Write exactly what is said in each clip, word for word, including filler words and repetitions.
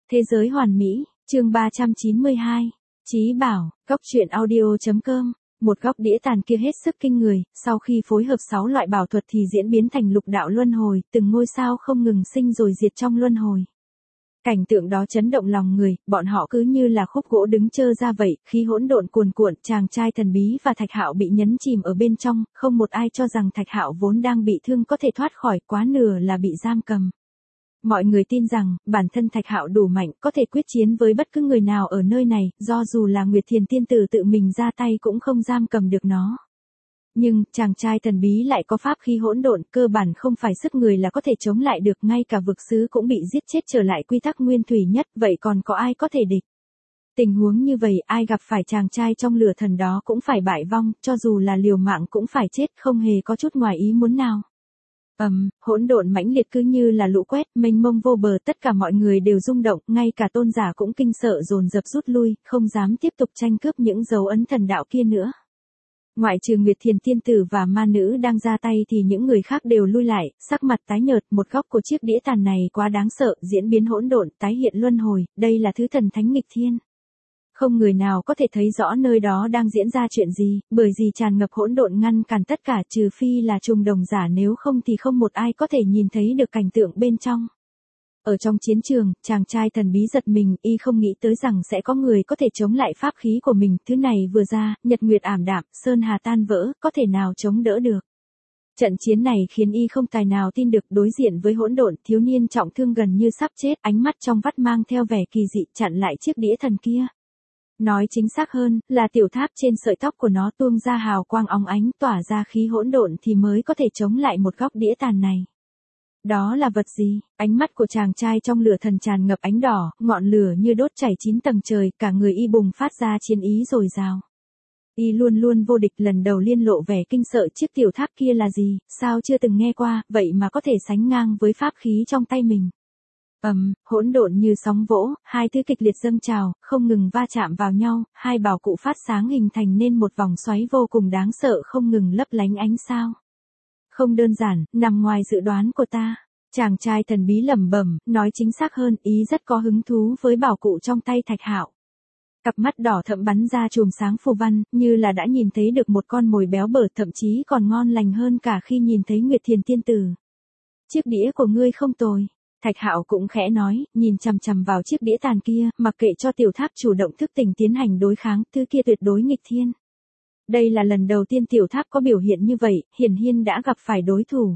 Thế giới hoàn mỹ, chương ba trăm chín mươi hai. Chí bảo, góc truyện audio.com. Một góc đĩa tàn kia hết sức kinh người, sau khi phối hợp sáu loại bảo thuật thì diễn biến thành lục đạo luân hồi, từng ngôi sao không ngừng sinh rồi diệt trong luân hồi. Cảnh tượng đó chấn động lòng người, bọn họ cứ như là khúc gỗ đứng trơ ra vậy, khí hỗn độn cuồn cuộn, chàng trai thần bí và Thạch Hạo bị nhấn chìm ở bên trong, không một ai cho rằng Thạch Hạo vốn đang bị thương có thể thoát khỏi, quá nửa là bị giam cầm. Mọi người tin rằng, bản thân Thạch Hạo đủ mạnh, có thể quyết chiến với bất cứ người nào ở nơi này, do dù là Nguyệt Thiền Tiên Tử tự mình ra tay cũng không giam cầm được nó. Nhưng, chàng trai thần bí lại có pháp khí hỗn độn, cơ bản không phải sức người là có thể chống lại được, ngay cả vực sứ cũng bị giết chết trở lại quy tắc nguyên thủy nhất, vậy còn có ai có thể địch? Tình huống như vậy, ai gặp phải chàng trai trong lửa thần đó cũng phải bại vong, cho dù là liều mạng cũng phải chết, không hề có chút ngoài ý muốn nào. Ầm, um, hỗn độn mãnh liệt cứ như là lũ quét, mênh mông vô bờ, tất cả mọi người đều rung động, ngay cả tôn giả cũng kinh sợ dồn dập rút lui, không dám tiếp tục tranh cướp những dấu ấn thần đạo kia nữa. Ngoại trừ Nguyệt Thiền Tiên Tử và ma nữ đang ra tay thì những người khác đều lui lại, sắc mặt tái nhợt, một góc của chiếc đĩa tàn này quá đáng sợ, diễn biến hỗn độn, tái hiện luân hồi, đây là thứ thần thánh nghịch thiên. Không người nào có thể thấy rõ nơi đó đang diễn ra chuyện gì, bởi vì tràn ngập hỗn độn ngăn cản tất cả, trừ phi là trùng đồng giả, nếu không thì không một ai có thể nhìn thấy được cảnh tượng bên trong. Ở trong chiến trường, chàng trai thần bí giật mình, y không nghĩ tới rằng sẽ có người có thể chống lại pháp khí của mình, thứ này vừa ra, nhật nguyệt ảm đạm, sơn hà tan vỡ, có thể nào chống đỡ được. Trận chiến này khiến y không tài nào tin được, đối diện với hỗn độn, thiếu niên trọng thương gần như sắp chết, ánh mắt trong vắt mang theo vẻ kỳ dị, chặn lại chiếc đĩa thần kia. Nói chính xác hơn, là tiểu tháp trên sợi tóc của nó tuôn ra hào quang óng ánh, tỏa ra khí hỗn độn thì mới có thể chống lại một góc đĩa tàn này. Đó là vật gì? Ánh mắt của chàng trai trong lửa thần tràn ngập ánh đỏ, ngọn lửa như đốt chảy chín tầng trời, cả người y bùng phát ra chiến ý dồi dào. Y luôn luôn vô địch, lần đầu liên lộ vẻ kinh sợ, chiếc tiểu tháp kia là gì, sao chưa từng nghe qua, vậy mà có thể sánh ngang với pháp khí trong tay mình. Ầm, um, hỗn độn như sóng vỗ, hai thứ kịch liệt dâng trào, không ngừng va chạm vào nhau, hai bảo cụ phát sáng hình thành nên một vòng xoáy vô cùng đáng sợ, không ngừng lấp lánh ánh sao. Không đơn giản, nằm ngoài dự đoán của ta. Chàng trai thần bí lẩm bẩm, nói chính xác hơn, ý rất có hứng thú với bảo cụ trong tay Thạch Hạo. Cặp mắt đỏ thẫm bắn ra chùm sáng phù văn, như là đã nhìn thấy được một con mồi béo bở, thậm chí còn ngon lành hơn cả khi nhìn thấy Nguyệt Thiền Tiên Tử. Chiếc đĩa của ngươi không tồi. Thạch Hạo cũng khẽ nói, nhìn chằm chằm vào chiếc đĩa tàn kia, mặc kệ cho tiểu tháp chủ động thức tỉnh tiến hành đối kháng, thứ kia tuyệt đối nghịch thiên. Đây là lần đầu tiên tiểu tháp có biểu hiện như vậy, hiển nhiên đã gặp phải đối thủ.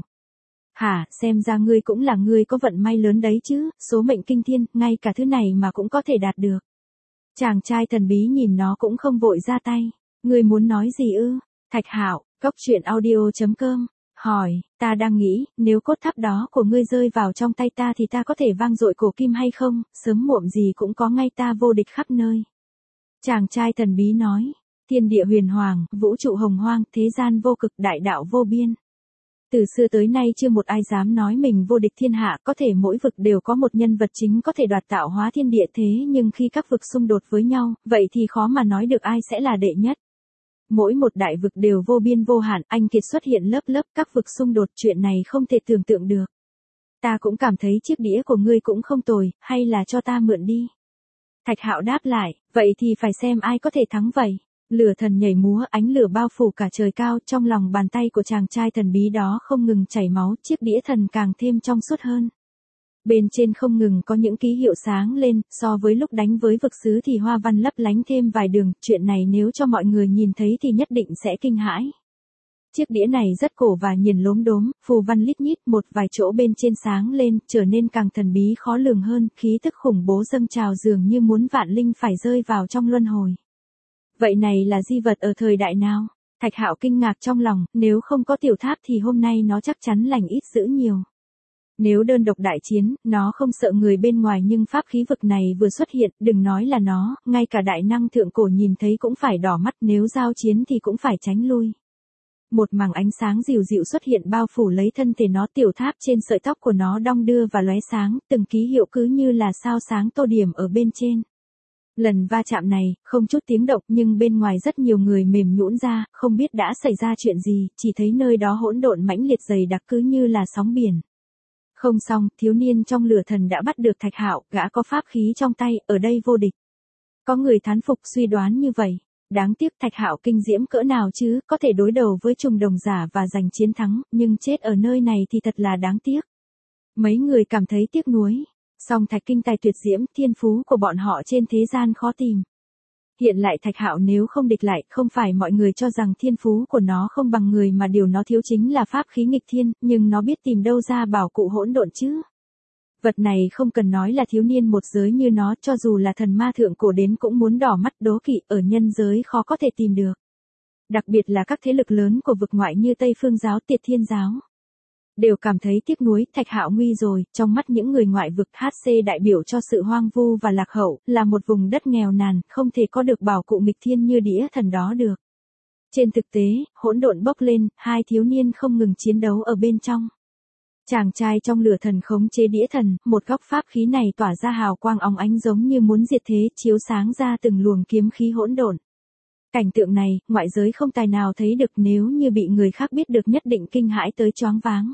Hả, xem ra ngươi cũng là người có vận may lớn đấy chứ, số mệnh kinh thiên, ngay cả thứ này mà cũng có thể đạt được. Chàng trai thần bí nhìn nó cũng không vội ra tay. Ngươi muốn nói gì ư? Thạch Hạo, góc truyện audio.com. Hỏi, ta đang nghĩ, nếu cốt tháp đó của ngươi rơi vào trong tay ta thì ta có thể vang dội cổ kim hay không, sớm muộn gì cũng có ngay ta vô địch khắp nơi. Chàng trai thần bí nói, thiên địa huyền hoàng, vũ trụ hồng hoang, thế gian vô cực, đại đạo vô biên. Từ xưa tới nay chưa một ai dám nói mình vô địch thiên hạ, có thể mỗi vực đều có một nhân vật chính có thể đoạt tạo hóa thiên địa, thế nhưng khi các vực xung đột với nhau, vậy thì khó mà nói được ai sẽ là đệ nhất. Mỗi một đại vực đều vô biên vô hạn, anh kiệt xuất hiện lớp lớp, các vực xung đột, chuyện này không thể tưởng tượng được. Ta cũng cảm thấy chiếc đĩa của ngươi cũng không tồi, hay là cho ta mượn đi. Thạch Hạo đáp lại, vậy thì phải xem ai có thể thắng vậy. Lửa thần nhảy múa, ánh lửa bao phủ cả trời cao, trong lòng bàn tay của chàng trai thần bí đó không ngừng chảy máu, chiếc đĩa thần càng thêm trong suốt hơn. Bên trên không ngừng có những ký hiệu sáng lên, so với lúc đánh với vực sứ thì hoa văn lấp lánh thêm vài đường, chuyện này nếu cho mọi người nhìn thấy thì nhất định sẽ kinh hãi. Chiếc đĩa này rất cổ và nhìn lốm đốm, phù văn lít nhít, một vài chỗ bên trên sáng lên, trở nên càng thần bí khó lường hơn, khí tức khủng bố dâng trào dường như muốn vạn linh phải rơi vào trong luân hồi. Vậy này là di vật ở thời đại nào? Thạch Hạo kinh ngạc trong lòng, nếu không có tiểu tháp thì hôm nay nó chắc chắn lành ít dữ nhiều. Nếu đơn độc đại chiến, nó không sợ người bên ngoài, nhưng pháp khí vực này vừa xuất hiện, đừng nói là nó, ngay cả đại năng thượng cổ nhìn thấy cũng phải đỏ mắt, nếu giao chiến thì cũng phải tránh lui. Một mảng ánh sáng dịu dịu xuất hiện bao phủ lấy thân thể nó, tiểu tháp trên sợi tóc của nó đong đưa và lóe sáng, từng ký hiệu cứ như là sao sáng tô điểm ở bên trên. Lần va chạm này, không chút tiếng động, nhưng bên ngoài rất nhiều người mềm nhũn ra, không biết đã xảy ra chuyện gì, chỉ thấy nơi đó hỗn độn mãnh liệt dày đặc cứ như là sóng biển. Không xong, thiếu niên trong lửa thần đã bắt được Thạch Hạo, gã có pháp khí trong tay, ở đây vô địch. Có người thán phục suy đoán như vậy. Đáng tiếc Thạch Hạo kinh diễm cỡ nào chứ, có thể đối đầu với trùng đồng giả và giành chiến thắng, nhưng chết ở nơi này thì thật là đáng tiếc. Mấy người cảm thấy tiếc nuối. Song Thạch kinh tài tuyệt diễm, thiên phú của bọn họ trên thế gian khó tìm. Hiện lại Thạch Hạo nếu không địch lại, không phải mọi người cho rằng thiên phú của nó không bằng người mà điều nó thiếu chính là pháp khí nghịch thiên, nhưng nó biết tìm đâu ra bảo cụ hỗn độn chứ. Vật này không cần nói là thiếu niên một giới như nó, cho dù là thần ma thượng cổ đến cũng muốn đỏ mắt đố kỵ, ở nhân giới khó có thể tìm được. Đặc biệt là các thế lực lớn của vực ngoại như Tây Phương giáo, Tiệt Thiên giáo. Đều cảm thấy tiếc nuối, Thạch Hạo nguy rồi, trong mắt những người ngoại vực hát xê đại biểu cho sự hoang vu và lạc hậu, là một vùng đất nghèo nàn, không thể có được bảo cụ nghịch thiên như đĩa thần đó được. Trên thực tế, hỗn độn bốc lên, hai thiếu niên không ngừng chiến đấu ở bên trong. Chàng trai trong lửa thần khống chế đĩa thần, một góc pháp khí này tỏa ra hào quang óng ánh giống như muốn diệt thế, chiếu sáng ra từng luồng kiếm khí hỗn độn. Cảnh tượng này, ngoại giới không tài nào thấy được, nếu như bị người khác biết được nhất định kinh hãi tới choáng váng.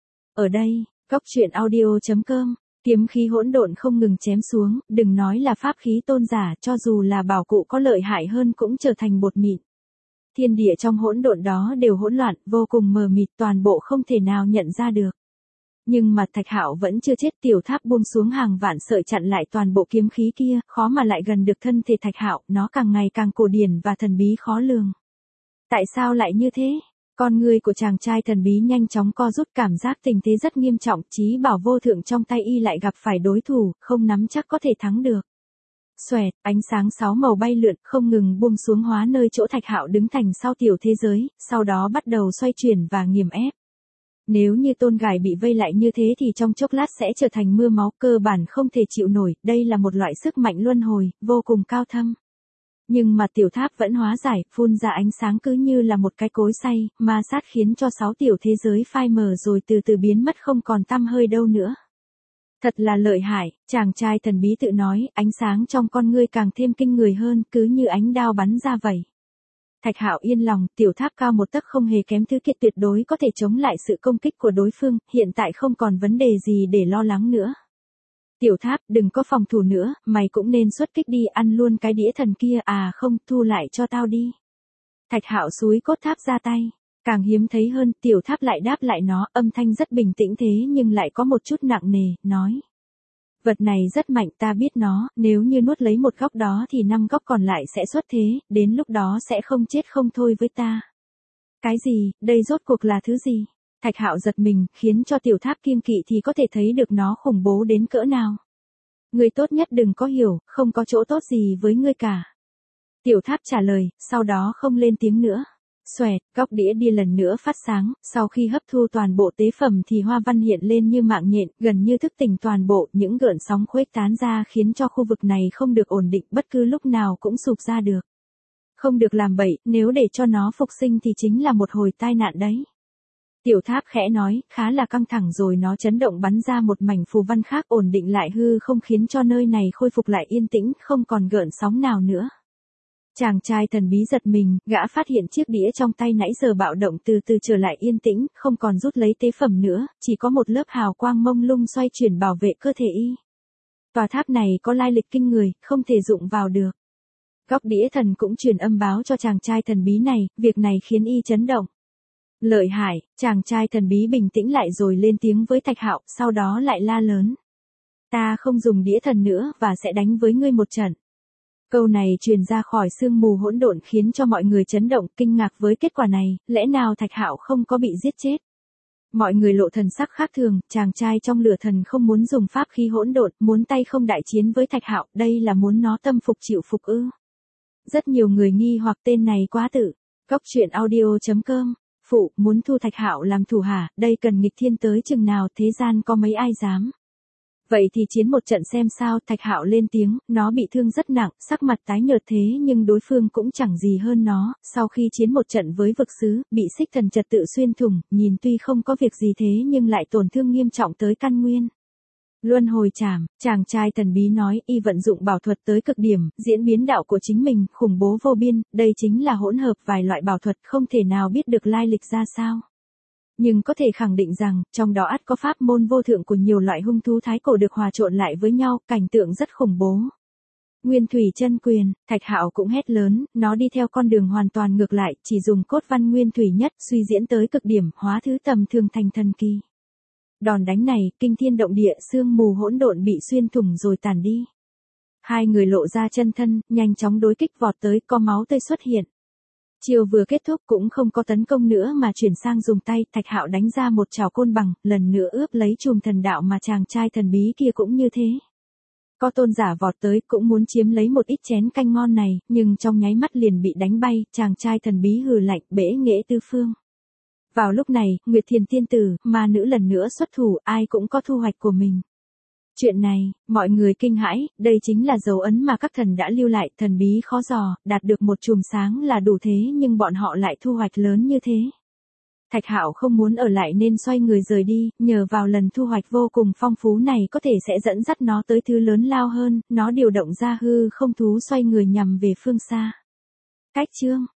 Ở đây, góc truyện audio chấm com, kiếm khí hỗn độn không ngừng chém xuống, đừng nói là pháp khí tôn giả, cho dù là bảo cụ có lợi hại hơn cũng trở thành bột mịn. Thiên địa trong hỗn độn đó đều hỗn loạn, vô cùng mờ mịt, toàn bộ không thể nào nhận ra được. Nhưng mà Thạch Hạo vẫn chưa chết, tiểu tháp buông xuống hàng vạn sợi chặn lại toàn bộ kiếm khí kia, khó mà lại gần được thân thể Thạch Hạo, nó càng ngày càng cổ điển và thần bí khó lường. Tại sao lại như thế? Con người của chàng trai thần bí nhanh chóng co rút, cảm giác tình thế rất nghiêm trọng, chí bảo vô thượng trong tay y lại gặp phải đối thủ, không nắm chắc có thể thắng được. Xoẹt, ánh sáng sáu màu bay lượn, không ngừng buông xuống hóa nơi chỗ Thạch Hạo đứng thành sau tiểu thế giới, sau đó bắt đầu xoay chuyển và nghiền ép. Nếu như tôn gài bị vây lại như thế thì trong chốc lát sẽ trở thành mưa máu, cơ bản không thể chịu nổi, đây là một loại sức mạnh luân hồi, vô cùng cao thâm. Nhưng mà tiểu tháp vẫn hóa giải, phun ra ánh sáng cứ như là một cái cối xay, ma sát khiến cho sáu tiểu thế giới phai mờ rồi từ từ biến mất không còn tăm hơi đâu nữa. Thật là lợi hại, chàng trai thần bí tự nói, ánh sáng trong con ngươi càng thêm kinh người hơn, cứ như ánh đao bắn ra vậy. Thạch Hạo yên lòng, tiểu tháp cao một tấc không hề kém, thứ kiệt tuyệt đối có thể chống lại sự công kích của đối phương, hiện tại không còn vấn đề gì để lo lắng nữa. Tiểu tháp, đừng có phòng thủ nữa, mày cũng nên xuất kích đi, ăn luôn cái đĩa thần kia, à không, thu lại cho tao đi. Thạch Hạo xúi cốt tháp ra tay. Càng hiếm thấy hơn, tiểu tháp lại đáp lại nó, âm thanh rất bình tĩnh thế nhưng lại có một chút nặng nề, nói. Vật này rất mạnh, ta biết nó, nếu như nuốt lấy một góc đó thì năm góc còn lại sẽ xuất thế, đến lúc đó sẽ không chết không thôi với ta. Cái gì, đây rốt cuộc là thứ gì? Thạch Hạo giật mình, khiến cho tiểu tháp kiêng kỵ thì có thể thấy được nó khủng bố đến cỡ nào. Ngươi tốt nhất đừng có hiểu, không có chỗ tốt gì với ngươi cả. Tiểu tháp trả lời, sau đó không lên tiếng nữa. Xoẹt, góc đĩa đi lần nữa phát sáng, sau khi hấp thu toàn bộ tế phẩm thì hoa văn hiện lên như mạng nhện, gần như thức tỉnh toàn bộ, những gợn sóng khuếch tán ra khiến cho khu vực này không được ổn định, bất cứ lúc nào cũng sụp ra được. Không được làm bậy, nếu để cho nó phục sinh thì chính là một hồi tai nạn đấy. Tiểu tháp khẽ nói, khá là căng thẳng rồi nó chấn động bắn ra một mảnh phù văn khác, ổn định lại hư không khiến cho nơi này khôi phục lại yên tĩnh, không còn gợn sóng nào nữa. Chàng trai thần bí giật mình, gã phát hiện chiếc đĩa trong tay nãy giờ bạo động từ từ trở lại yên tĩnh, không còn rút lấy tế phẩm nữa, chỉ có một lớp hào quang mông lung xoay chuyển bảo vệ cơ thể y. Tòa tháp này có lai lịch kinh người, không thể dụng vào được. Góc đĩa thần cũng truyền âm báo cho chàng trai thần bí này, việc này khiến y chấn động. Lợi hại, chàng trai thần bí bình tĩnh lại rồi lên tiếng với Thạch Hạo, sau đó lại la lớn. Ta không dùng đĩa thần nữa và sẽ đánh với ngươi một trận. Câu này truyền ra khỏi sương mù hỗn độn khiến cho mọi người chấn động, kinh ngạc với kết quả này, lẽ nào Thạch Hạo không có bị giết chết? Mọi người lộ thần sắc khác thường, chàng trai trong lửa thần không muốn dùng pháp khí hỗn độn, muốn tay không đại chiến với Thạch Hạo, đây là muốn nó tâm phục chịu phục ư? Rất nhiều người nghi hoặc tên này quá tự. Góc truyện audio chấm com, phụ, muốn thu Thạch Hạo làm thủ hạ, đây cần nghịch thiên tới chừng nào, thế gian có mấy ai dám? Vậy thì chiến một trận xem sao, Thạch Hạo lên tiếng, nó bị thương rất nặng, sắc mặt tái nhợt thế nhưng đối phương cũng chẳng gì hơn nó, sau khi chiến một trận với vực sứ, bị xích thần trật tự xuyên thủng, nhìn tuy không có việc gì thế nhưng lại tổn thương nghiêm trọng tới căn nguyên. Luân hồi trảm, chàng trai thần bí nói, y vận dụng bảo thuật tới cực điểm, diễn biến đạo của chính mình, khủng bố vô biên, đây chính là hỗn hợp vài loại bảo thuật không thể nào biết được lai lịch ra sao. Nhưng có thể khẳng định rằng, trong đó ắt có pháp môn vô thượng của nhiều loại hung thú thái cổ được hòa trộn lại với nhau, cảnh tượng rất khủng bố. Nguyên thủy chân quyền, Thạch Hạo cũng hét lớn, nó đi theo con đường hoàn toàn ngược lại, chỉ dùng cốt văn nguyên thủy nhất, suy diễn tới cực điểm, hóa thứ tầm thường thành thần kỳ. Đòn đánh này, kinh thiên động địa, sương mù hỗn độn bị xuyên thủng rồi tàn đi. Hai người lộ ra chân thân, nhanh chóng đối kích vọt tới, có máu tươi xuất hiện. Chiều vừa kết thúc cũng không có tấn công nữa mà chuyển sang dùng tay, Thạch Hạo đánh ra một trảo côn bằng, lần nữa ướp lấy chùm thần đạo mà chàng trai thần bí kia cũng như thế. Có tôn giả vọt tới cũng muốn chiếm lấy một ít chén canh ngon này, nhưng trong nháy mắt liền bị đánh bay, chàng trai thần bí hừ lạnh, bể nghệ tư phương. Vào lúc này, Nguyệt Thiền tiên tử, ma nữ lần nữa xuất thủ, ai cũng có thu hoạch của mình. Chuyện này, mọi người kinh hãi, đây chính là dấu ấn mà các thần đã lưu lại, thần bí khó dò, đạt được một chùm sáng là đủ thế nhưng bọn họ lại thu hoạch lớn như thế. Thạch Hạo không muốn ở lại nên xoay người rời đi, nhờ vào lần thu hoạch vô cùng phong phú này có thể sẽ dẫn dắt nó tới thứ lớn lao hơn, nó điều động ra hư không thú xoay người nhằm về phương xa. Cách chương